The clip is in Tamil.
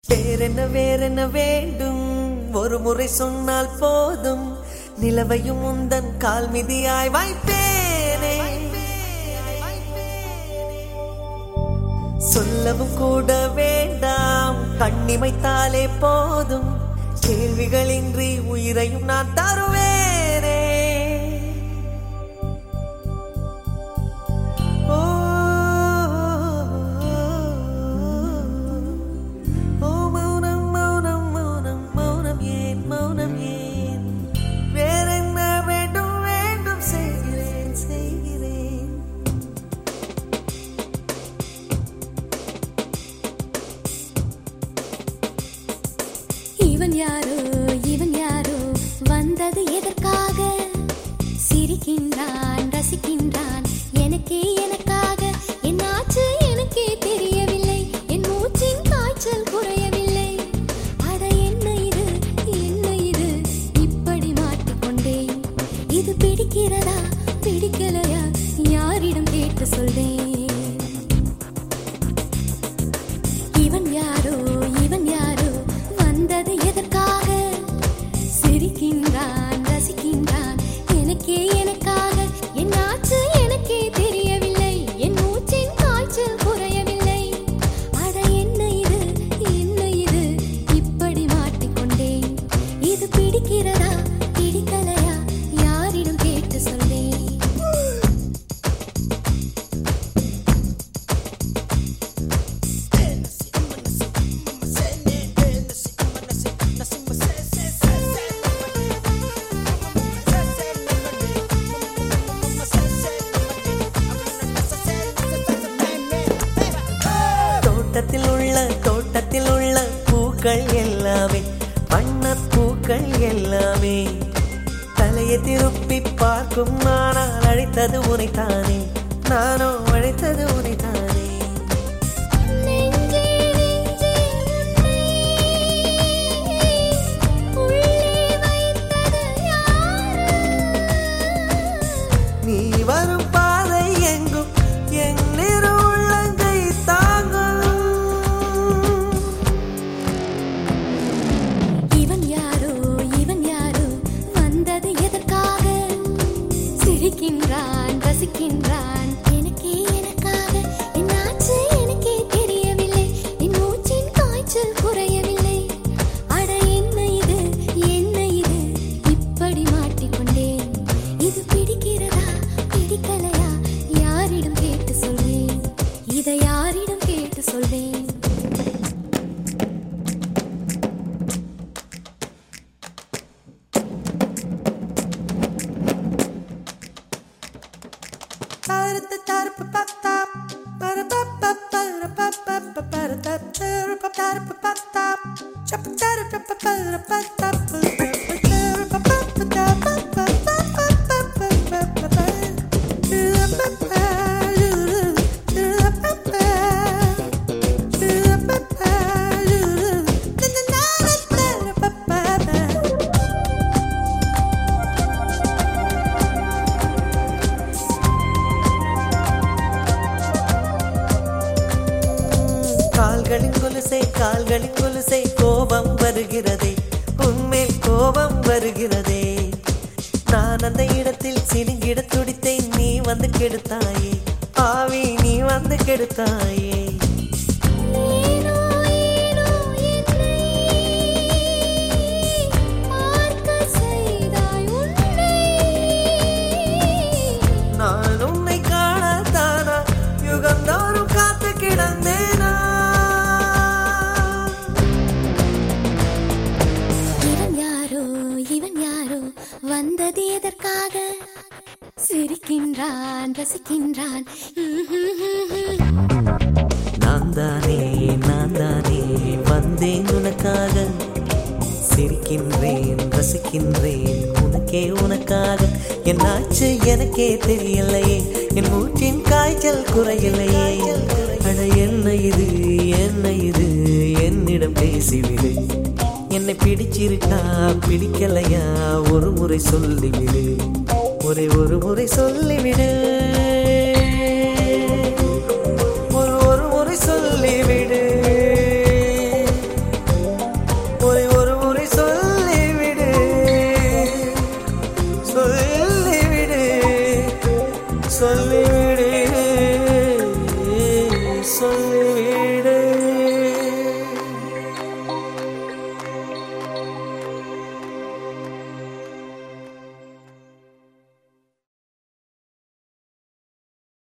வேறென்ன வேண்டும், ஒரு முறை சொன்னால் போதும். நிலவையும் உந்தன் கால் மிதியாய் வைப்பேனே. சொல்லவும் கூட வேண்டாம், கண்ணிமைத்தாலே போதும். கேள்விகளின்றி உயிரையும் நான் தருவேனே. இவன் யாரோ வந்தது எதற்காக? சிரிக்கின்றான், ரசிக்கின்றான், எனக்காக. என்னாச்சு எனக்கே தெரியவில்லை, என் மூச்சின் காய்ச்சல் குறையவில்லை. அட என்ன இது இப்படி மாட்டிக்கொண்டேன். இது பிடிக்கிறதா பிடிக்கலையா, யாரிடம் கேட்டு சொல்வேன்? இவன் யாரோ வந்தது எதற்காக? சிரிக்கின்றான், ரசிக்கின்றான், எனக்காக. என்னாச்சு எனக்கே தெரியவில்லை, என் மூச்சின் காய்ச்சல் குறையவில்லை. அட என்ன இது இப்படி மாட்டிக்கொண்டேன். இது பிடிக்கிறதா பிடிக்கலையா, யாரிடம் கேட்டு சொல்வேன்? தோட்டத்தில் உள்ள பூக்கள் எல்லாமே, வண்ணப் பூக்கள் எல்லாமே. தலையை திருப்பி பார்க்கும் நானால் அழைத்தது உனைத்தானே, நானோ அழைத்தது உனைத்தானே. நீ வரும் பாதை எங்கும் என் உள்ளங்கை தாங்கும். இவன் யாரோ வந்தது எதற்காக? சிரிக்கின்றான், ரசிக்கின்றான், எனக்காக. என்னாச்சு எனக்கே தெரியவில்லை, என் மூச்சின் காய்ச்சல் குறையவில்லை. அட என்ன இது இப்படி மாட்டிக்கொண்டேன். இது பிடிக்கிறதா பிடிக்கலையா, யாரிடம் கேட்டு சொல்வேன்? இதை யாரிடம் கேட்டு சொல்வேன்? கால்களின் கொலுசை கோபம் வருகிறதே, உன்மேல் கோபம் வருகிறதே. நான் அந்த இடத்தில் சினுங்கிட துடித்தேன், நீ வந்து கெடுத்தாயே ஆவி, நீ வந்து கெடுத்தாயே. நான் உன்னை காணத்தானா யுகந்தோறும் காத்து கிடந்தேனா? இவன் யாரோ வந்தது எதற்காக? சிரிக்கின்றான், ரசிக்கின்றான், நான் தானே வந்தேன் உனக்காக. சிரிக்கின்றேன், ரசிக்கின்றேன், உனக்காக. என்னாச்சு எனக்கே தெரியலையே, என் மூச்சின் காய்ச்சல் குறையலையே. அட என்ன இது என்னிடம் பேசிவிடு. என்னை பிடிச்சிருக்கா பிடிக்கலையா, ஒரு முறை சொல்லிவிடு, ஒரு முறை சொல்லிவிடு, ஒரு முறை சொல்லிவிடு. சொல்லிவிடு சொல்லிவிடு சொல்லி